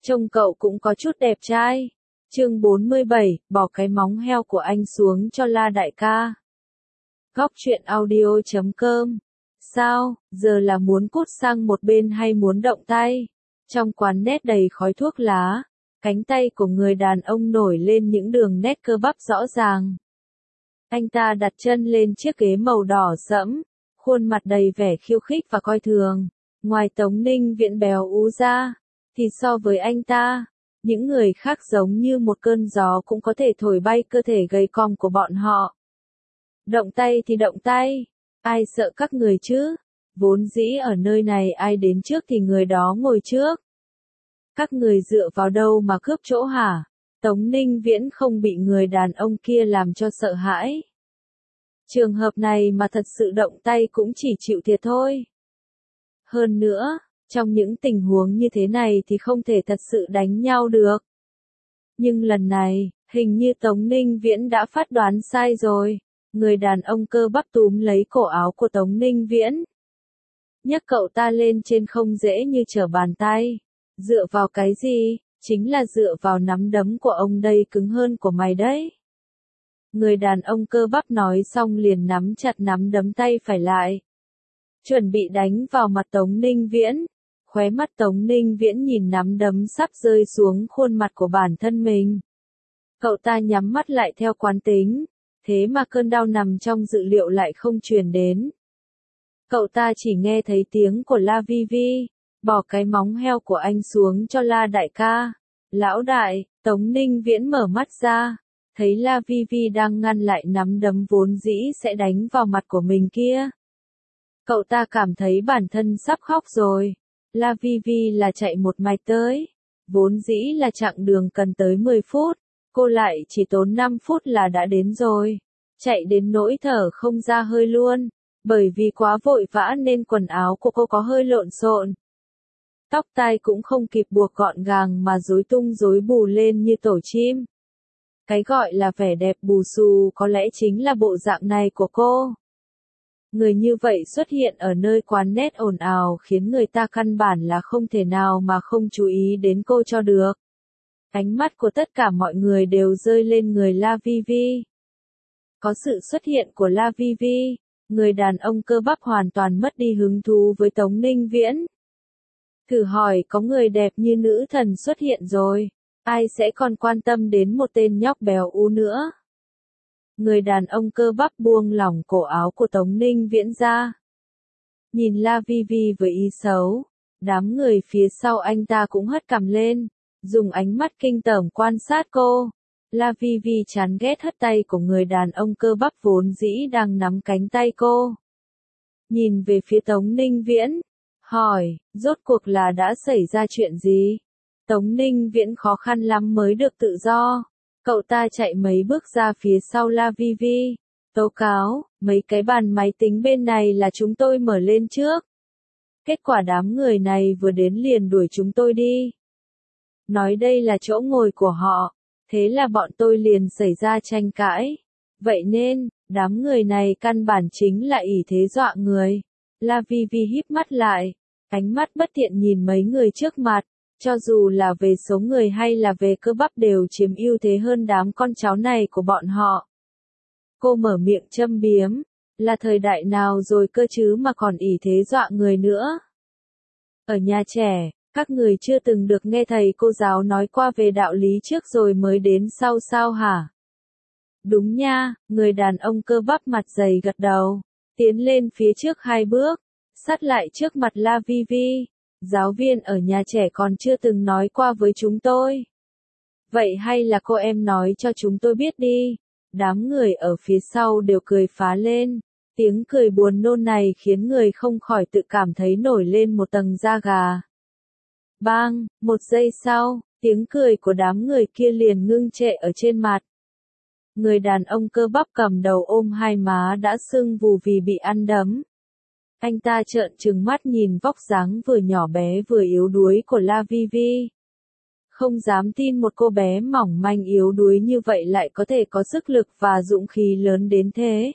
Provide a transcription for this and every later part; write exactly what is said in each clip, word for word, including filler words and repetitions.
Trông cậu cũng có chút đẹp trai. Chương bốn mươi bảy, bỏ cái móng heo của anh xuống cho La đại ca. Góc truyện audio chấm com. Sao, giờ là muốn cút sang một bên hay muốn động tay? Trong quán nét đầy khói thuốc lá, cánh tay của người đàn ông nổi lên những đường nét cơ bắp rõ ràng. Anh ta đặt chân lên chiếc ghế màu đỏ sẫm, khuôn mặt đầy vẻ khiêu khích và coi thường. Ngoài Tống Ninh Viễn béo ú ra, thì so với anh ta, những người khác giống như một cơn gió cũng có thể thổi bay cơ thể gầy còm của bọn họ. Động tay thì động tay, ai sợ các người chứ? Vốn dĩ ở nơi này ai đến trước thì người đó ngồi trước. Các người dựa vào đâu mà cướp chỗ hả? Tống Ninh Viễn không bị người đàn ông kia làm cho sợ hãi. Trường hợp này mà thật sự động tay cũng chỉ chịu thiệt thôi. Hơn nữa, trong những tình huống như thế này thì không thể thật sự đánh nhau được. Nhưng lần này, hình như Tống Ninh Viễn đã phát đoán sai rồi. Người đàn ông cơ bắp túm lấy cổ áo của Tống Ninh Viễn. Nhấc cậu ta lên trên không dễ như trở bàn tay. Dựa vào cái gì? Chính là dựa vào nắm đấm của ông đây cứng hơn của mày đấy. Người đàn ông cơ bắp nói xong liền nắm chặt nắm đấm tay phải lại. Chuẩn bị đánh vào mặt Tống Ninh Viễn. Khóe mắt Tống Ninh Viễn nhìn nắm đấm sắp rơi xuống khuôn mặt của bản thân mình. Cậu ta nhắm mắt lại theo quán tính. Thế mà cơn đau nằm trong dự liệu lại không truyền đến. Cậu ta chỉ nghe thấy tiếng của La Vi Vi. Bỏ cái móng heo của anh xuống cho La đại ca. Lão đại, Tống Ninh Viễn mở mắt ra. Thấy La Vi Vi đang ngăn lại nắm đấm vốn dĩ sẽ đánh vào mặt của mình kia. Cậu ta cảm thấy bản thân sắp khóc rồi. La Vi Vi là chạy một mạch tới. Vốn dĩ là chặng đường cần tới mười phút. Cô lại chỉ tốn năm phút là đã đến rồi. Chạy đến nỗi thở không ra hơi luôn. Bởi vì quá vội vã nên quần áo của cô có hơi lộn xộn. Tóc tai cũng không kịp buộc gọn gàng mà rối tung rối bù lên như tổ chim. Cái gọi là vẻ đẹp bù xù có lẽ chính là bộ dạng này của cô. Người như vậy xuất hiện ở nơi quán nét ồn ào khiến người ta căn bản là không thể nào mà không chú ý đến cô cho được. Ánh mắt của tất cả mọi người đều rơi lên người La Vi Vi. Có sự xuất hiện của La Vi Vi, người đàn ông cơ bắp hoàn toàn mất đi hứng thú với Tống Ninh Viễn. Thử hỏi có người đẹp như nữ thần xuất hiện rồi, ai sẽ còn quan tâm đến một tên nhóc béo ú nữa? Người đàn ông cơ bắp buông lỏng cổ áo của Tống Ninh Viễn ra. Nhìn La Vi Vi với ý xấu, đám người phía sau anh ta cũng hất cằm lên, dùng ánh mắt kinh tởm quan sát cô. La Vi Vi chán ghét hất tay của người đàn ông cơ bắp vốn dĩ đang nắm cánh tay cô. Nhìn về phía Tống Ninh Viễn, hỏi, rốt cuộc là đã xảy ra chuyện gì? Tống Ninh Viễn khó khăn lắm mới được tự do. Cậu ta chạy mấy bước ra phía sau La Vi Vi. Tố cáo, mấy cái bàn máy tính bên này là chúng tôi mở lên trước. Kết quả đám người này vừa đến liền đuổi chúng tôi đi. Nói đây là chỗ ngồi của họ. Thế là bọn tôi liền xảy ra tranh cãi. Vậy nên, đám người này căn bản chính là ỷ thế dọa người. La Vi Vi híp mắt lại. Ánh mắt bất thiện nhìn mấy người trước mặt. Cho dù là về số người hay là về cơ bắp đều chiếm ưu thế hơn đám con cháu này của bọn họ. Cô mở miệng châm biếm, là thời đại nào rồi cơ chứ mà còn ỷ thế dọa người nữa. Ở nhà trẻ, các người chưa từng được nghe thầy cô giáo nói qua về đạo lý trước rồi mới đến sau sao hả? Đúng nha, người đàn ông cơ bắp mặt dày gật đầu, tiến lên phía trước hai bước, sát lại trước mặt La Vi Vi. Giáo viên ở nhà trẻ còn chưa từng nói qua với chúng tôi. Vậy hay là cô em nói cho chúng tôi biết đi. Đám người ở phía sau đều cười phá lên. Tiếng cười buồn nôn này khiến người không khỏi tự cảm thấy nổi lên một tầng da gà. Bang, một giây sau, tiếng cười của đám người kia liền ngưng trệ ở trên mặt. Người đàn ông cơ bắp cầm đầu ôm hai má đã sưng vù vì bị ăn đấm. Anh ta trợn trừng mắt nhìn vóc dáng vừa nhỏ bé vừa yếu đuối của La Vi Vi. Không dám tin một cô bé mỏng manh yếu đuối như vậy lại có thể có sức lực và dũng khí lớn đến thế.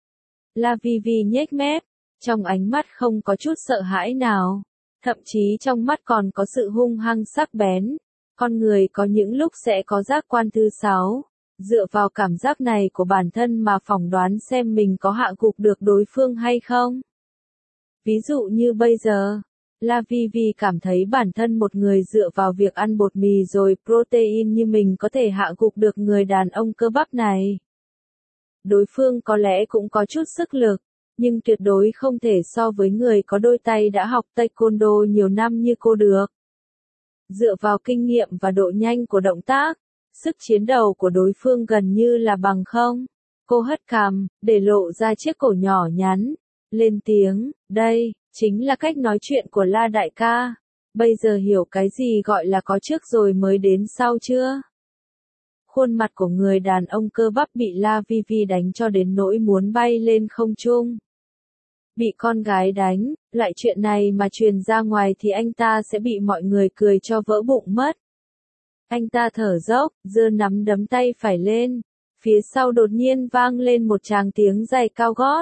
La Vi Vi nhếch mép, trong ánh mắt không có chút sợ hãi nào, thậm chí trong mắt còn có sự hung hăng sắc bén. Con người có những lúc sẽ có giác quan thứ sáu, dựa vào cảm giác này của bản thân mà phỏng đoán xem mình có hạ gục được đối phương hay không. Ví dụ như bây giờ, La Vivi cảm thấy bản thân một người dựa vào việc ăn bột mì rồi protein như mình có thể hạ gục được người đàn ông cơ bắp này. Đối phương có lẽ cũng có chút sức lực, nhưng tuyệt đối không thể so với người có đôi tay đã học taekwondo nhiều năm như cô được. Dựa vào kinh nghiệm và độ nhanh của động tác, sức chiến đấu của đối phương gần như là bằng không. Cô hất cằm, để lộ ra chiếc cổ nhỏ nhắn, lên tiếng, đây, chính là cách nói chuyện của La đại ca. Bây giờ hiểu cái gì gọi là có trước rồi mới đến sau chưa? Khuôn mặt của người đàn ông cơ bắp bị La Vivi đánh cho đến nỗi muốn bay lên không trung. Bị con gái đánh, loại chuyện này mà truyền ra ngoài thì anh ta sẽ bị mọi người cười cho vỡ bụng mất. Anh ta thở dốc, giơ nắm đấm tay phải lên. Phía sau đột nhiên vang lên một tràng tiếng giày cao gót.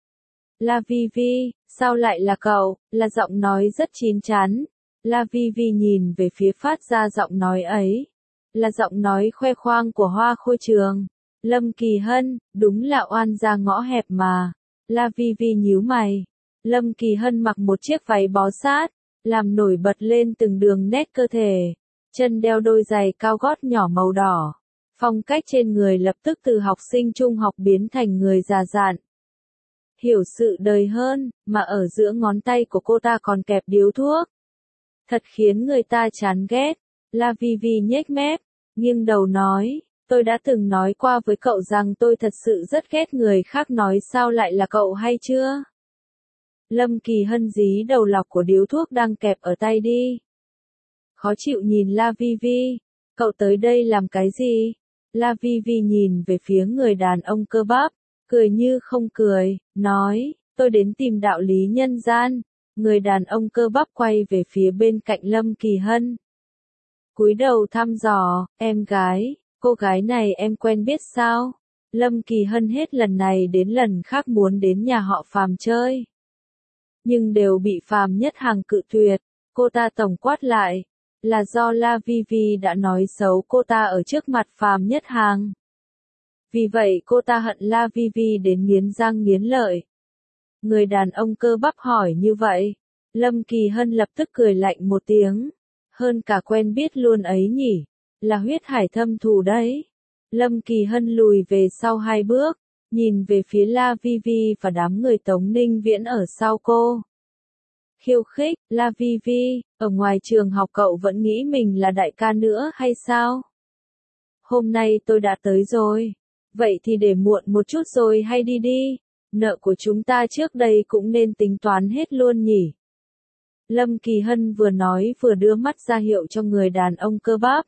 La Vivi, sao lại là cậu? Là giọng nói rất chín chắn. La Vivi nhìn về phía phát ra giọng nói ấy. Là giọng nói khoe khoang của Hoa Khôi Trường. Lâm Kỳ Hân, đúng là oan gia ngõ hẹp mà. La Vivi nhíu mày. Lâm Kỳ Hân mặc một chiếc váy bó sát, làm nổi bật lên từng đường nét cơ thể. Chân đeo đôi giày cao gót nhỏ màu đỏ. Phong cách trên người lập tức từ học sinh trung học biến thành người già dặn. Hiểu sự đời hơn, mà ở giữa ngón tay của cô ta còn kẹp điếu thuốc. Thật khiến người ta chán ghét. La Vivi nhếch mép, nghiêng đầu nói, tôi đã từng nói qua với cậu rằng tôi thật sự rất ghét người khác nói sao lại là cậu hay chưa? Lâm Kỳ Hân dí đầu lọc của điếu thuốc đang kẹp ở tay đi. Khó chịu nhìn La Vivi, cậu tới đây làm cái gì? La Vivi nhìn về phía người đàn ông cơ bắp, cười như không cười, nói, tôi đến tìm đạo lý nhân gian. Người đàn ông cơ bắp quay về phía bên cạnh Lâm Kỳ Hân. Cúi đầu thăm dò, em gái, cô gái này em quen biết sao? Lâm Kỳ Hân hết lần này đến lần khác muốn đến nhà họ Phàm chơi. Nhưng đều bị Phàm Nhất Hàng cự tuyệt, cô ta tổng quát lại, là do La Vivi đã nói xấu cô ta ở trước mặt Phàm Nhất Hàng. Vì vậy cô ta hận La Vivi đến nghiến răng nghiến lợi. Người đàn ông cơ bắp hỏi như vậy, Lâm Kỳ Hân lập tức cười lạnh một tiếng. Hơn cả quen biết luôn ấy nhỉ, là huyết hải thâm thù đấy. Lâm Kỳ Hân lùi về sau hai bước, nhìn về phía La Vivi và đám người Tống Ninh Viễn ở sau cô. Khiêu khích, La Vivi, ở ngoài trường học cậu vẫn nghĩ mình là đại ca nữa hay sao? Hôm nay tôi đã tới rồi. Vậy thì để muộn một chút rồi hay đi đi. Nợ của chúng ta trước đây cũng nên tính toán hết luôn nhỉ. Lâm Kỳ Hân vừa nói vừa đưa mắt ra hiệu cho người đàn ông cơ bắp.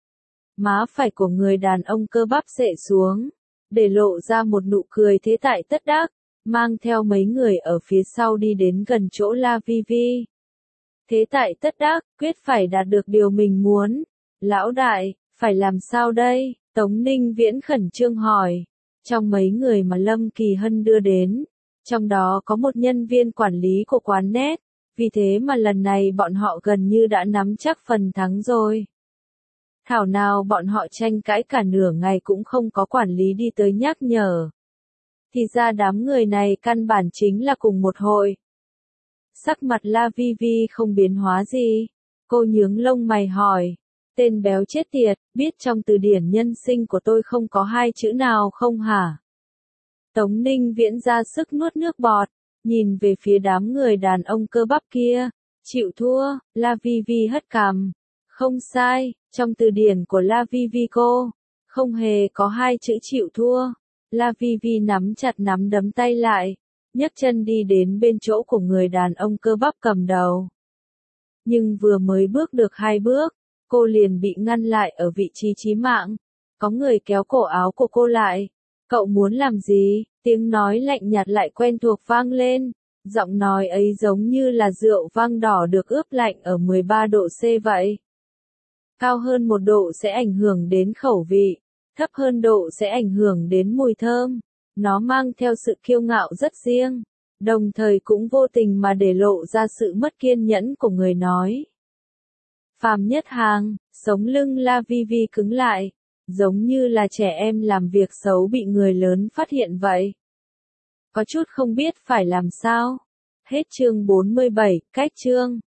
Má phải của người đàn ông cơ bắp xệ xuống, để lộ ra một nụ cười thế tại tất đắc, mang theo mấy người ở phía sau đi đến gần chỗ La Vivi. Thế tại tất đắc, quyết phải đạt được điều mình muốn. Lão đại, phải làm sao đây? Tống Ninh Viễn khẩn trương hỏi. Trong mấy người mà Lâm Kỳ Hân đưa đến, trong đó có một nhân viên quản lý của quán net, vì thế mà lần này bọn họ gần như đã nắm chắc phần thắng rồi. Thảo nào bọn họ tranh cãi cả nửa ngày cũng không có quản lý đi tới nhắc nhở. Thì ra đám người này căn bản chính là cùng một hội. Sắc mặt La Vivi không biến hóa gì. Cô nhướng lông mày hỏi. Tên béo chết tiệt, biết trong từ điển nhân sinh của tôi không có hai chữ nào không hả? Tống Ninh Viễn ra sức nuốt nước bọt, nhìn về phía đám người đàn ông cơ bắp kia. Chịu thua, La Vivi hất cằm. Không sai, trong từ điển của La Vivi cô, không hề có hai chữ chịu thua. La Vivi nắm chặt nắm đấm tay lại, nhấc chân đi đến bên chỗ của người đàn ông cơ bắp cầm đầu. Nhưng vừa mới bước được hai bước, cô liền bị ngăn lại ở vị trí chí mạng. Có người kéo cổ áo của cô lại. Cậu muốn làm gì? Tiếng nói lạnh nhạt lại quen thuộc vang lên. Giọng nói ấy giống như là rượu vang đỏ được ướp lạnh ở mười ba độ C vậy. Cao hơn một độ sẽ ảnh hưởng đến khẩu vị, thấp hơn độ sẽ ảnh hưởng đến mùi thơm. Nó mang theo sự kiêu ngạo rất riêng, đồng thời cũng vô tình mà để lộ ra sự mất kiên nhẫn của người nói. Phàm nhất hàng, sống lưng La Vi Vi cứng lại, giống như là trẻ em làm việc xấu bị người lớn phát hiện vậy. Có chút không biết phải làm sao. Hết chương bốn mươi bảy, cách chương.